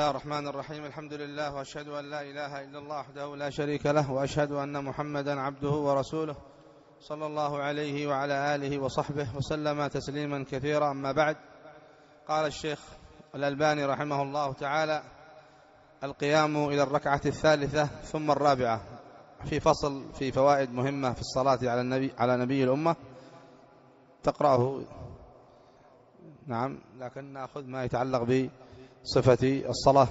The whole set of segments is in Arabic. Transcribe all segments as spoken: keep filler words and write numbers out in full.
بسم الله الرحمن الرحيم. الحمد لله وأشهد أن لا إله إلا الله وحده لا شريك له، وأشهد أن محمدا عبده ورسوله صلى الله عليه وعلى آله وصحبه وسلم تسليما كثيرا. أما بعد، قال الشيخ الألباني رحمه الله تعالى: القيام إلى الركعة الثالثة ثم الرابعة، في فصل في فوائد مهمة في الصلاة على النبي على نبي الأمة تقرأه. نعم، لكن نأخذ ما يتعلق بصفة الصلاة.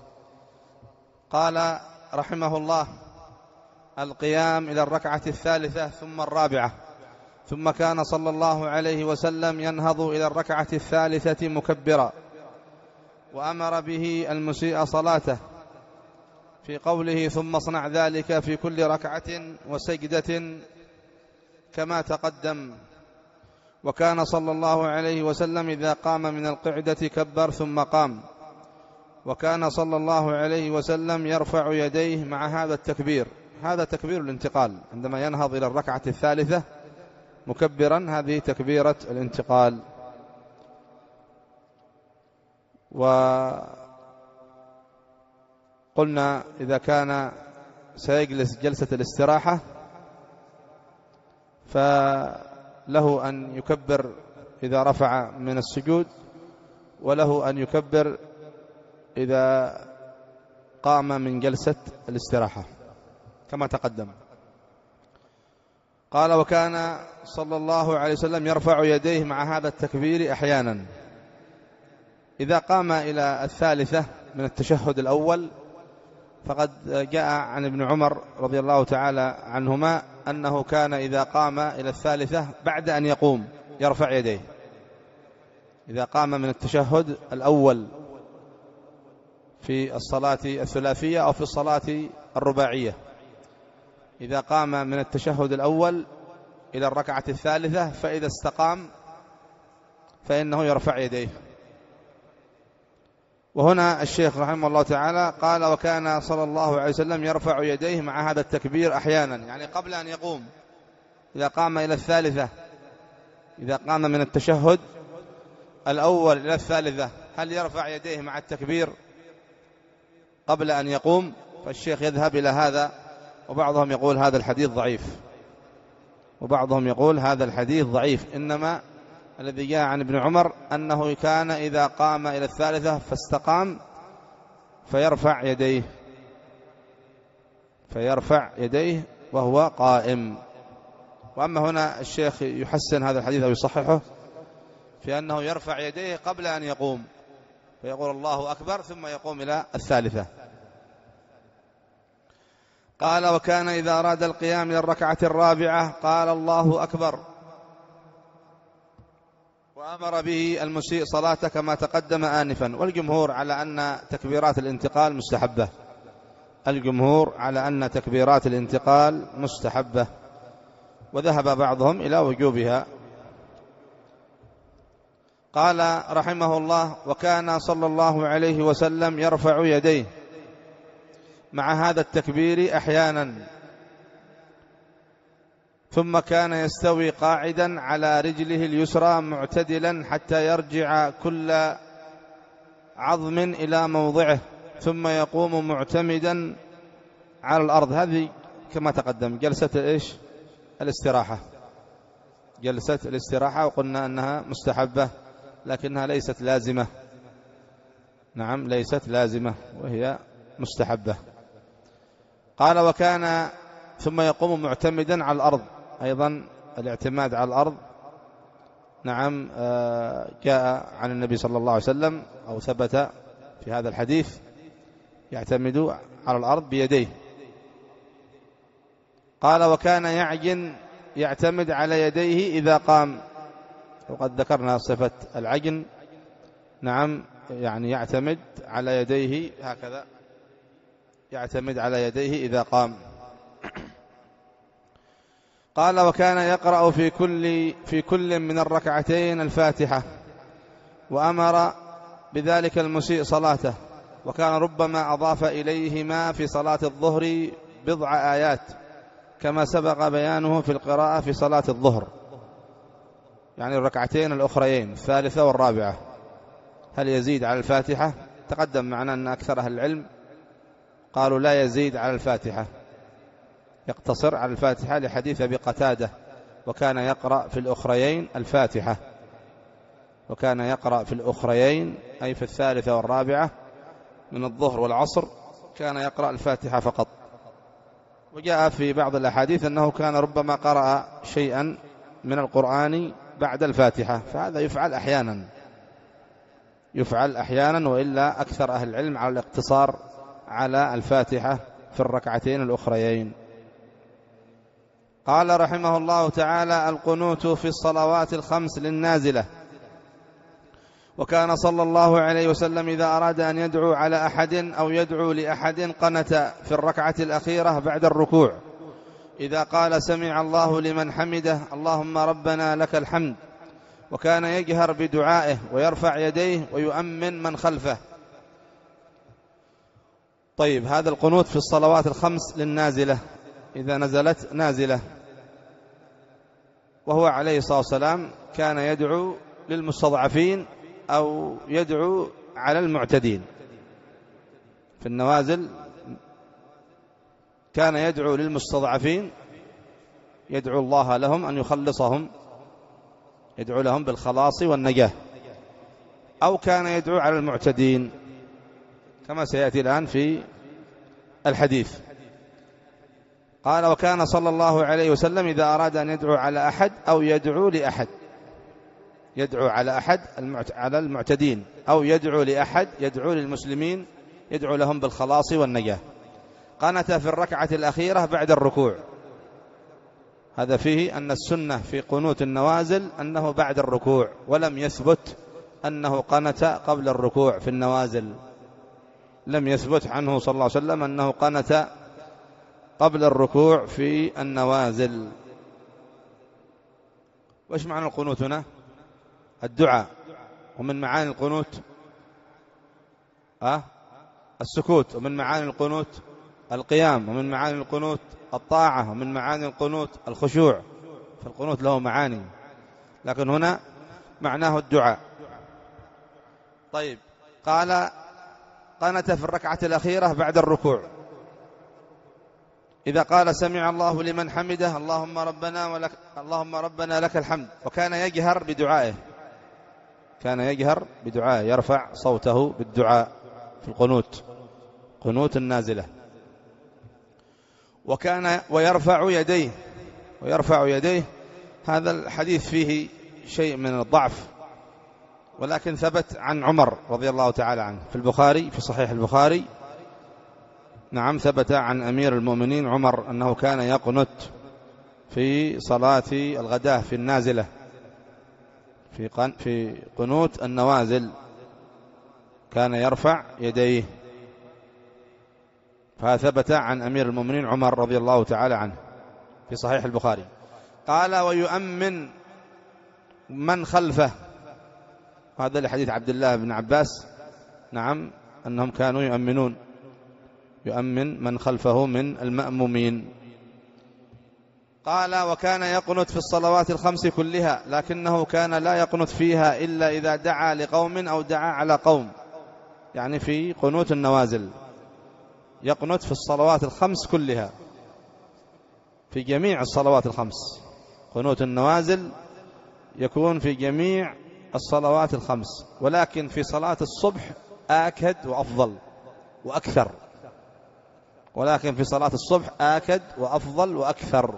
قال رحمه الله: القيام إلى الركعة الثالثة ثم الرابعة. ثم كان صلى الله عليه وسلم ينهض إلى الركعة الثالثة مكبرا، وأمر به المسيء صلاته في قوله: ثم اصنع ذلك في كل ركعة وسجدة كما تقدم. وكان صلى الله عليه وسلم إذا قام من القعدة كبر ثم قام. وكان صلى الله عليه وسلم يرفع يديه مع هذا التكبير. هذا تكبير الانتقال، عندما ينهض إلى الركعة الثالثة مكبرا، هذه تكبيرة الانتقال. وقلنا إذا كان سيجلس جلسة الاستراحة فله أن يكبر إذا رفع من السجود، وله أن يكبر إذا قام من جلسة الاستراحة كما تقدم. قال: وكان صلى الله عليه وسلم يرفع يديه مع هذا التكبير أحيانا. إذا قام إلى الثالثة من التشهد الأول، فقد جاء عن ابن عمر رضي الله تعالى عنهما أنه كان إذا قام إلى الثالثة بعد أن يقوم يرفع يديه. إذا قام من التشهد الأول في الصلاة الثلاثية أو في الصلاة الرباعية، إذا قام من التشهد الأول إلى الركعة الثالثة فإذا استقام فإنه يرفع يديه. وهنا الشيخ رحمه الله تعالى قال: وكان صلى الله عليه وسلم يرفع يديه مع هذا التكبير أحيانا، يعني قبل أن يقوم. إذا قام إلى الثالثة، إذا قام من التشهد الأول إلى الثالثة، هل يرفع يديه مع التكبير قبل أن يقوم؟ فالشيخ يذهب إلى هذا، وبعضهم يقول هذا الحديث ضعيف، وبعضهم يقول هذا الحديث ضعيف. إنما الذي جاء عن ابن عمر أنه كان إذا قام إلى الثالثة فاستقام فيرفع يديه فيرفع يديه وهو قائم. وأما هنا الشيخ يحسن هذا الحديث أو يصححه في أنه يرفع يديه قبل أن يقوم، فيقول الله أكبر ثم يقوم إلى الثالثة. قال: وكان إذا أراد القيام إلى الركعة الرابعة قال الله أكبر، وأمر به المسيء صلاته كما تقدم آنفا. والجمهور على أن تكبيرات الانتقال مستحبة، الجمهور على أن تكبيرات الانتقال مستحبة، وذهب بعضهم إلى وجوبها. قال رحمه الله: وكان صلى الله عليه وسلم يرفع يديه مع هذا التكبير أحيانا، ثم كان يستوي قاعدا على رجله اليسرى معتدلا حتى يرجع كل عظم إلى موضعه، ثم يقوم معتمدا على الأرض. هذه كما تقدم جلسة إيش؟ الاستراحة، جلسة الاستراحة، وقلنا أنها مستحبة لكنها ليست لازمة. نعم، ليست لازمة وهي مستحبة. قال: وكان ثم يقوم معتمدا على الأرض، أيضا الاعتماد على الأرض نعم جاء عن النبي صلى الله عليه وسلم أو ثبت في هذا الحديث، يعتمد على الأرض بيديه. قال: وكان يعجن يعتمد على يديه إذا قام، وقد ذكرنا صفة العجن. نعم، يعني يعتمد على يديه هكذا، يعتمد على يديه إذا قام. قال: وكان يقرأ في كل في كل من الركعتين الفاتحة، وأمر بذلك المسيء صلاته. وكان ربما أضاف إليهما في صلاة الظهر بضع آيات كما سبق بيانه في القراءة في صلاة الظهر، يعني الركعتين الأخريين الثالثة والرابعة، هل يزيد على الفاتحة تقدم معنا أن أكثر أهل العلم قالوا لا يزيد على الفاتحة، يقتصر على الفاتحة لحديث أبي قتادة وكان يقرأ في الأخريين الفاتحة، وكان يقرأ في الأخريين أي في الثالثة والرابعة من الظهر والعصر كان يقرأ الفاتحة فقط. وجاء في بعض الأحاديث أنه كان ربما قرأ شيئا من القرآن بعد الفاتحة، فهذا يفعل أحيانا يفعل أحيانا وإلا أكثر أهل العلم على الاقتصار على الفاتحة في الركعتين الأخريين. قال رحمه الله تعالى: القنوت في الصلوات الخمس للنازلة. وكان صلى الله عليه وسلم إذا أراد أن يدعو على أحد أو يدعو لأحد قنت في الركعة الأخيرة بعد الركوع إذا قال سمع الله لمن حمده اللهم ربنا لك الحمد، وكان يجهر بدعائه ويرفع يديه ويؤمن من خلفه. طيب، هذا القنوت في الصلوات الخمس للنازلة إذا نزلت نازلة. وهو عليه الصلاة والسلام كان يدعو للمستضعفين أو يدعو على المعتدين في النوازل، كان يدعو للمستضعفين، يدعو الله لهم أن يخلصهم، يدعو لهم بالخلاص والنجاة، أو كان يدعو على المعتدين كما سيأتي الآن في الحديث. قال: وكان صلى الله عليه وسلم إذا أراد أن يدعو على أحد أو يدعو لأحد، يدعو على أحد على المعتدين أو يدعو لأحد يدعو للمسلمين، يدعو لهم بالخلاص والنجاة، قنت في الركعة الأخيرة بعد الركوع. هذا فيه أن السنة في قنوت النوازل أنه بعد الركوع، ولم يثبت أنه قنت قبل الركوع في النوازل، لم يثبت عنه صلى الله عليه وسلم أنه قنت قبل الركوع في النوازل. وإيش معنى القنوت هنا؟ الدعاء. ومن معاني القنوت أه؟ السكوت. ومن معاني القنوت القيام. ومن معاني القنوت الطاعة. ومن معاني القنوت الخشوع. فالقنوت له معاني، لكن هنا معناه الدعاء. طيب، قال: قنت في الركعة الأخيرة بعد الركوع إذا قال سمع الله لمن حمده اللهم ربنا ولك اللهم ربنا لك الحمد، وكان يجهر بدعائه، كان يجهر بدعائه، يرفع صوته بالدعاء في القنوت، قنوت النازلة. وكان ويرفع يديه، ويرفع يديه. هذا الحديث فيه شيء من الضعف، ولكن ثبت عن عمر رضي الله تعالى عنه في البخاري، في صحيح البخاري. نعم، ثبت عن أمير المؤمنين عمر أنه كان يقنت في صلاة الغداء في النازلة، في قن في قنوت النوازل كان يرفع يديه، فثبت عن أمير المؤمنين عمر رضي الله تعالى عنه في صحيح البخاري. قال: ويؤمن من خلفه. هذا لحديث عبد الله بن عباس، نعم، أنهم كانوا يؤمنون، يؤمن من خلفه من المأمومين. قال: وكان يقنت في الصلوات الخمس كلها، لكنه كان لا يقنت فيها إلا إذا دعا لقوم أو دعا على قوم، يعني في قنوت النوازل يقنت في الصلوات الخمس كلها، في جميع الصلوات الخمس. قنوت النوازل يكون في جميع الصلوات الخمس، ولكن في صلاة الصبح آكد وأفضل وأكثر، ولكن في صلاة الصبح آكد وأفضل وأكثر.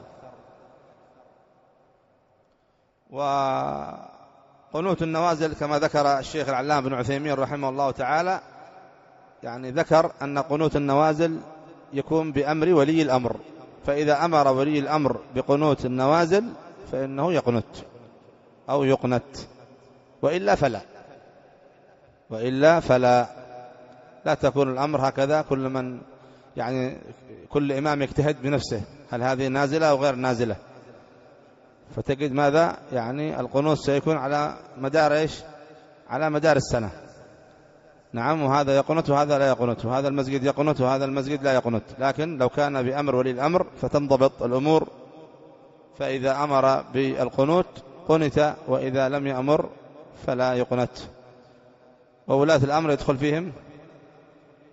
وقنوت النوازل كما ذكر الشيخ العلامة بن عثيمين رحمه الله تعالى، يعني ذكر أن قنوت النوازل يكون بأمر ولي الأمر، فإذا أمر ولي الأمر بقنوت النوازل فإنه يقنت أو يقنت، وإلا فلا وإلا فلا لا تكون الأمر هكذا، كل من يعني كل إمام يجتهد بنفسه، هل هذه نازلة أو غير نازلة، فتجد ماذا يعني القنوت سيكون على مدار إيش؟ على مدار السنة. نعم، وهذا يقنت وهذا لا يقنت، وهذا المسجد يقنت وهذا المسجد لا يقنت. لكن لو كان بأمر ولي الأمر فتنضبط الأمور، فإذا أمر بالقنوت قنت، وإذا لم يأمر فلا يقنت. وولاة الأمر يدخل فيهم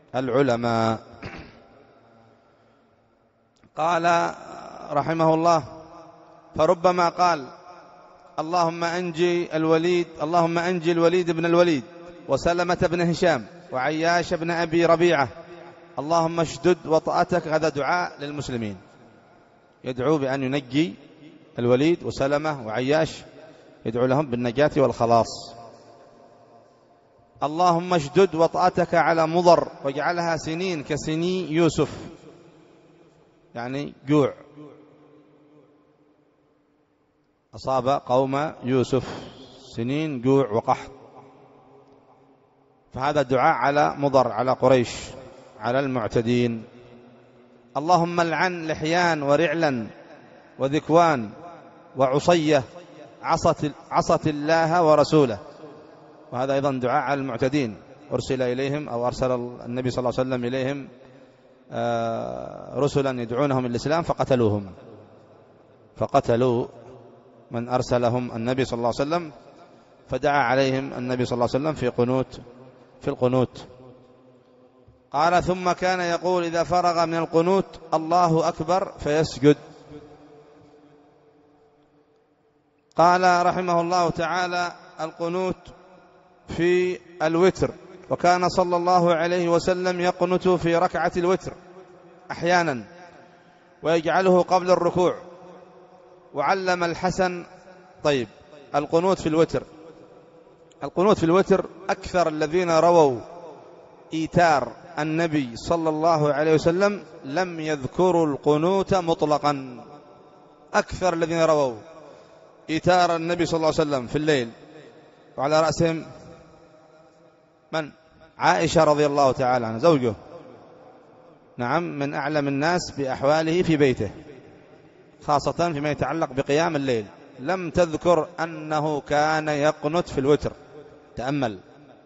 العلماء. قال رحمه الله: فربما قال: اللهم أنجي الوليد اللهم أنجي الوليد بن الوليد وسلمة بن هشام وعياش بن أبي ربيعة، اللهم اشدد وطأتك. هذا دعاء للمسلمين، يدعو بأن ينجي الوليد وسلمة وعياش، يدعو لهم بالنجاة والخلاص. اللهم اشدد وطأتك على مضر واجعلها سنين كسني يوسف، يعني جوع أصاب قوم يوسف، سنين جوع وقحط. فهذا دعاء على مضر، على قريش، على المعتدين. اللهم العن لحيان ورعلا وذكوان وعصية عصت, عصت الله ورسوله. وهذا أيضا دعاء على المعتدين، أرسل إليهم أو أرسل النبي صلى الله عليه وسلم إليهم رسلا يدعونهم الإسلام فقتلوهم، فقتلوا من أرسلهم النبي صلى الله عليه وسلم، فدعا عليهم النبي صلى الله عليه وسلم في قنوت في القنوت. قال: ثم كان يقول إذا فرغ من القنوت: الله أكبر، فيسجد. قال رحمه الله تعالى: القنوت في الوتر، وكان صلى الله عليه وسلم يقنت في ركعة الوتر أحيانا ويجعله قبل الركوع. وعلم الحسن. طيب، القنوت في الوتر القنوت في الوتر أكثر الذين رووا إيتار النبي صلى الله عليه وسلم لم يذكروا القنوت مطلقا. أكثر الذين رووا إيتار النبي صلى الله عليه وسلم في الليل، وعلى رأسهم من؟ عائشة رضي الله تعالى عنها زوجه، نعم، من أعلم الناس بأحواله في بيته، خاصة فيما يتعلق بقيام الليل. لم تذكر أنه كان يقنت في الوتر. تأمل.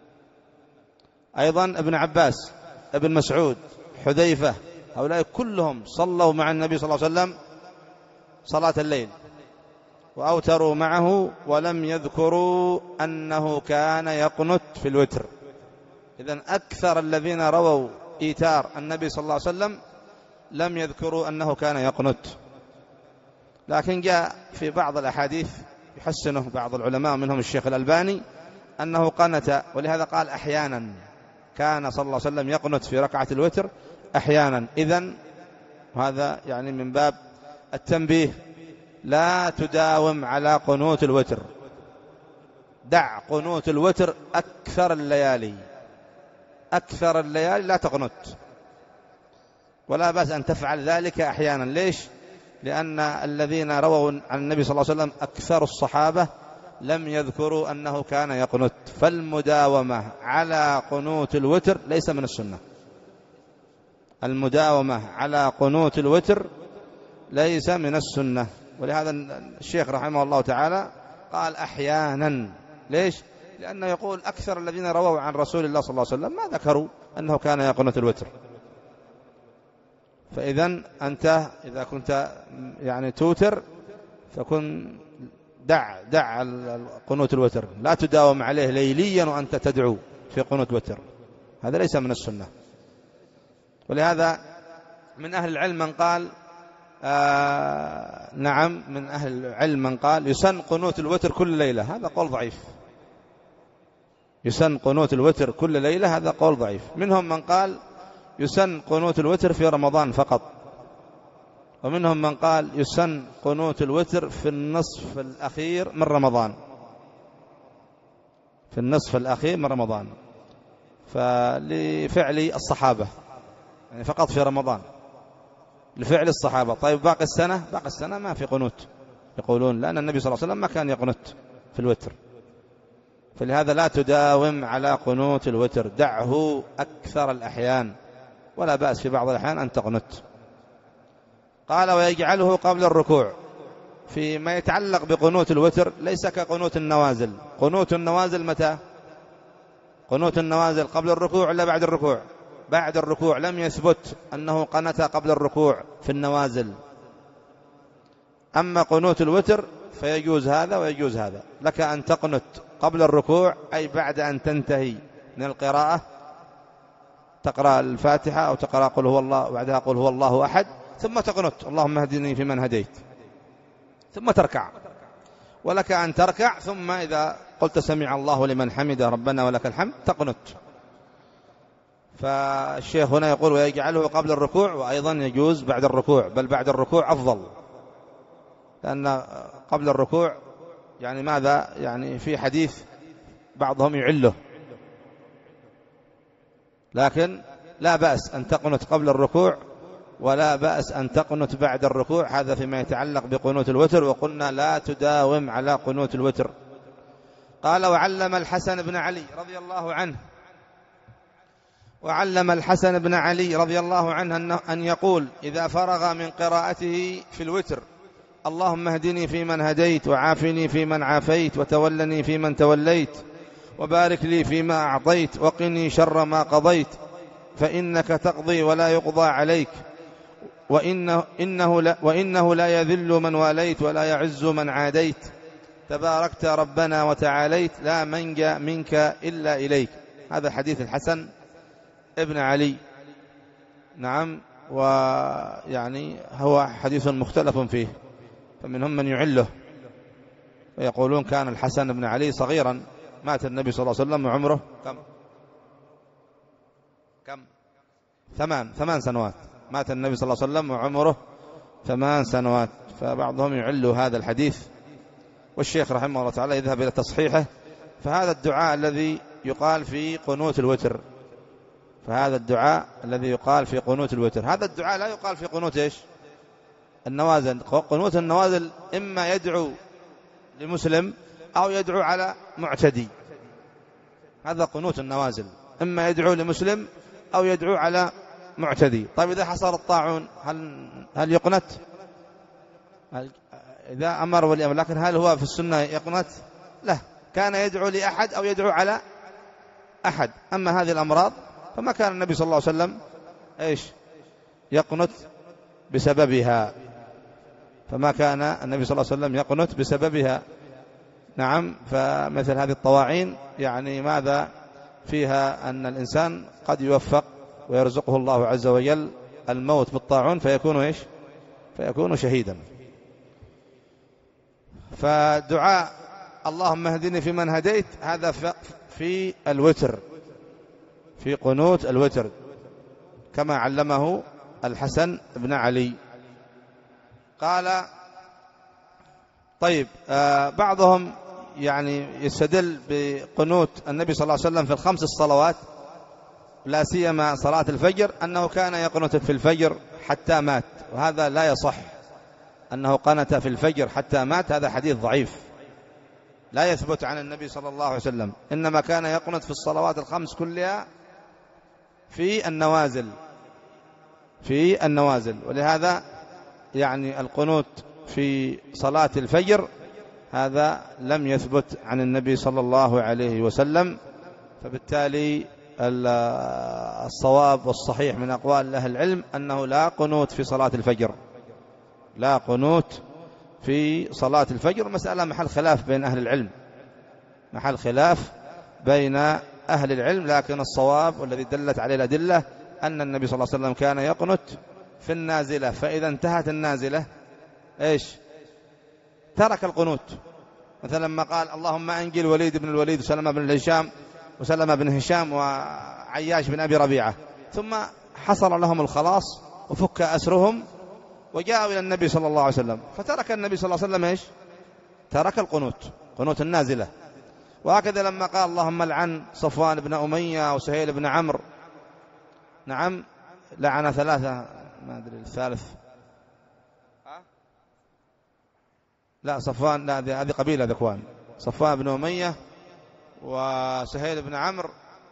أيضا ابن عباس، ابن مسعود، حذيفة، هؤلاء كلهم صلوا مع النبي صلى الله عليه وسلم صلاة الليل وأوتروا معه، ولم يذكروا أنه كان يقنت في الوتر. إذن أكثر الذين رووا إيتار النبي صلى الله عليه وسلم لم يذكروا أنه كان يقنت. لكن جاء في بعض الأحاديث يحسنه بعض العلماء منهم الشيخ الألباني أنه قنت، ولهذا قال أحيانا كان صلى الله عليه وسلم يقنت في ركعة الوتر أحيانا. إذن هذا يعني من باب التنبيه، لا تداوم على قنوت الوتر، دع قنوت الوتر أكثر الليالي، أكثر الليالي لا تقنت، ولا بأس أن تفعل ذلك أحيانا. ليش؟ لأن الذين رووا عن النبي صلى الله عليه وسلم أكثر الصحابة لم يذكروا أنه كان يقنت، فالمداومة على قنوت الوتر ليس من السنة. المداومة على قنوت الوتر ليس من السنة. ولهذا الشيخ رحمه الله تعالى قال أحيانا. ليش؟ لأنه يقول أكثر الذين رووا عن رسول الله صلى الله عليه وسلم ما ذكروا أنه كان يقنت الوتر. فإذن أنت إذا كنت يعني توتر فكن دع دع قنوت الوتر، لا تداوم عليه ليليا وأنت تدعو في قنوت الوتر، هذا ليس من السنة. ولهذا من أهل العلم من قال آه نعم من أهل العلم من قال يسن قنوت الوتر كل ليلة، هذا قول ضعيف. يسن قنوت الوتر كل ليلة، هذا قول ضعيف. منهم من قال يسن قنوت الوتر في رمضان فقط، ومنهم من قال يسن قنوت الوتر في النصف الأخير من رمضان، في النصف الأخير من رمضان، فلفعل الصحابة يعني فقط في رمضان لفعل الصحابة. طيب باقي السنة باقي السنة ما في قنوت، يقولون لأن النبي صلى الله عليه وسلم ما كان يقنت في الوتر. فلهذا لا تداوم على قنوت الوتر، دعه أكثر الأحيان، ولا بأس في بعض الأحيان أن تقنت. قال ويجعله قبل الركوع. فيما يتعلق بقنوت الوتر ليس كقنوت النوازل. قنوت النوازل متى؟ قنوت النوازل قبل الركوع ولا بعد الركوع؟ بعد الركوع. لم يثبت أنه قنت قبل الركوع في النوازل. أما قنوت الوتر فيجوز هذا ويجوز هذا، لك أن تقنت قبل الركوع أي بعد أن تنتهي من القراءة تقرأ الفاتحة أو تقرأ قل هو الله وبعدها قل هو الله أحد، ثم تقنت اللهم اهدني فيمن هديت، ثم تركع. ولك أن تركع ثم إذا قلت سمع الله لمن حمده ربنا ولك الحمد تقنت. فالشيخ هنا يقول ويجعله قبل الركوع، وأيضا يجوز بعد الركوع، بل بعد الركوع أفضل، لأن قبل الركوع يعني ماذا يعني في حديث بعضهم يعله، لكن لا بأس أن تقنت قبل الركوع ولا بأس أن تقنت بعد الركوع، هذا فيما يتعلق بقنوت الوتر. وقلنا لا تداوم على قنوت الوتر. قال وعلم الحسن بن علي رضي الله عنه وعلم الحسن بن علي رضي الله عنه أن يقول إذا فرغ من قراءته في الوتر اللهم اهدني فيمن هديت وعافني فيمن عافيت وتولني فيمن توليت وبارك لي فيما أعطيت وقني شر ما قضيت فإنك تقضي ولا يقضى عليك وإنه, إنه لا وإنه لا يذل من واليت ولا يعز من عاديت تباركت ربنا وتعاليت لا منجى منك إلا إليك. هذا حديث الحسن ابن علي. نعم، ويعني هو حديث مختلف فيه، فمنهم من يعله ويقولون كان الحسن بن علي صغيرا، مات النبي صلى الله عليه وسلم وعمره كم كم ثمان ثمان سنوات، مات النبي صلى الله عليه وسلم وعمره ثمان سنوات، فبعضهم يعل هذا الحديث، والشيخ رحمه الله تعالى يذهب إلى تصحيحه. فهذا الدعاء الذي يقال في قنوت الوتر فهذا الدعاء الذي يقال في قنوت الوتر هذا الدعاء لا يقال في قنوت إيش النوازل. قنوت النوازل إما يدعو لمسلم أو يدعو على معتدي، هذا قنوت النوازل، إما يدعو لمسلم أو يدعو على معتدي. طيب إذا حصل الطاعون هل هل يقنت؟ هل إذا أمر ولي أمر، لكن هل هو في السنة يقنت؟ لا، كان يدعو لأحد أو يدعو على أحد. أما هذه الأمراض فما كان النبي صلى الله عليه وسلم إيش يقنت بسببها، فما كان النبي صلى الله عليه وسلم يقنت بسببها. نعم، فمثل هذه الطواعين يعني ماذا فيها أن الإنسان قد يوفق ويرزقه الله عز وجل الموت بالطاعون فيكون إيش فيكون شهيدا. فدعاء اللهم اهدني فيمن هديت هذا في الوتر، في قنوت الوتر كما علمه الحسن بن علي. قال طيب آه بعضهم يعني يستدل بقنوت النبي صلى الله عليه وسلم في الخمس الصلوات، لا سيما صلاة الفجر، أنه كان يقنت في الفجر حتى مات، وهذا لا يصح أنه قنت في الفجر حتى مات، هذا حديث ضعيف لا يثبت عن النبي صلى الله عليه وسلم، إنما كان يقنت في الصلوات الخمس كلها في النوازل في النوازل ولهذا يعني القنوت في صلاة الفجر هذا لم يثبت عن النبي صلى الله عليه وسلم. فبالتالي الصواب والصحيح من أقوال أهل العلم أنه لا قنوت في صلاة الفجر، لا قنوت في صلاة الفجر. مسألة محل خلاف بين أهل العلم، محل خلاف بين أهل العلم، لكن الصواب والذي دلت عليه الأدلة أن النبي صلى الله عليه وسلم كان يقنت في النازلة، فإذا انتهت النازلة إيش ترك القنوت. مثلا لما قال اللهم أنجي الوليد بن الوليد وسلمة بن هشام وسلمة بن هشام وعياش بن أبي ربيعة، ثم حصل لهم الخلاص وفك أسرهم وجاءوا إلى النبي صلى الله عليه وسلم، فترك النبي صلى الله عليه وسلم إيش ترك القنوت، قنوت النازلة. وهكذا لما قال اللهم لعن صفوان بن أمية وسهيل بن عمرو، نعم لعن ثلاثة، ما أدري الثالث لا صفوان، لا هذه قبيلة ذكوان، صفوان بن أمية وسهيل بن عمرو،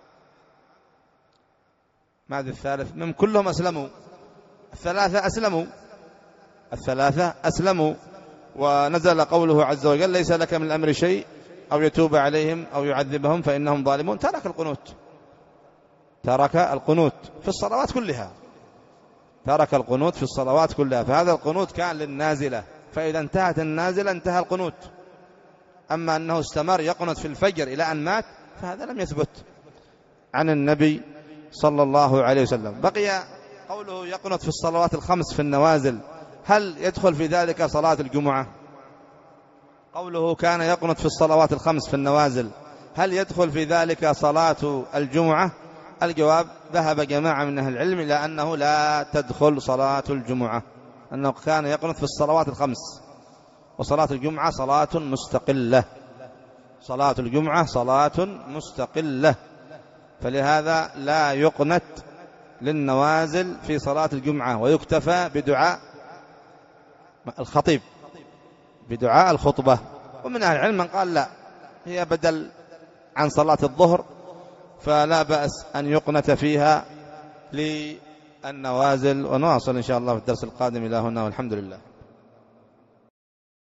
ما أدري الثالث، من كلهم أسلموا، الثلاثة أسلموا الثلاثة أسلموا ونزل قوله عز وجل ليس لك من الأمر شيء أو يتوب عليهم أو يعذبهم فإنهم ظالمون. ترك القنوت ترك القنوت في الصلوات كلها ترك القنوت في الصلوات كلها فهذا القنوت كان للنازلة، فإذا انتهت النازلة انتهى القنوت. أما أنه استمر يقنت في الفجر إلى أن مات فهذا لم يثبت عن النبي صلى الله عليه وسلم. بقي قوله يقنت في الصلوات الخمس في النوازل، هل يدخل في ذلك صلاة الجمعة؟ قوله كان يقنت في الصلوات الخمس في النوازل، هل يدخل في ذلك صلاة الجمعة؟ الجواب ذهب جماعة من أهل العلم إلى أنه لا تدخل صلاة الجمعة، أنه كان يقنت في الصلوات الخمس، وصلاة الجمعة صلاة مستقلة، صلاة الجمعة صلاة مستقلة، فلهذا لا يقنت للنوازل في صلاة الجمعة، ويكتفى بدعاء الخطيب، بدعاء الخطبة. ومن أهل العلم من قال لا، هي بدل عن صلاة الظهر، فلا بأس أن يقنت فيها للنوازل. ونواصل إن شاء الله في الدرس القادم. إلى هنا والحمد لله.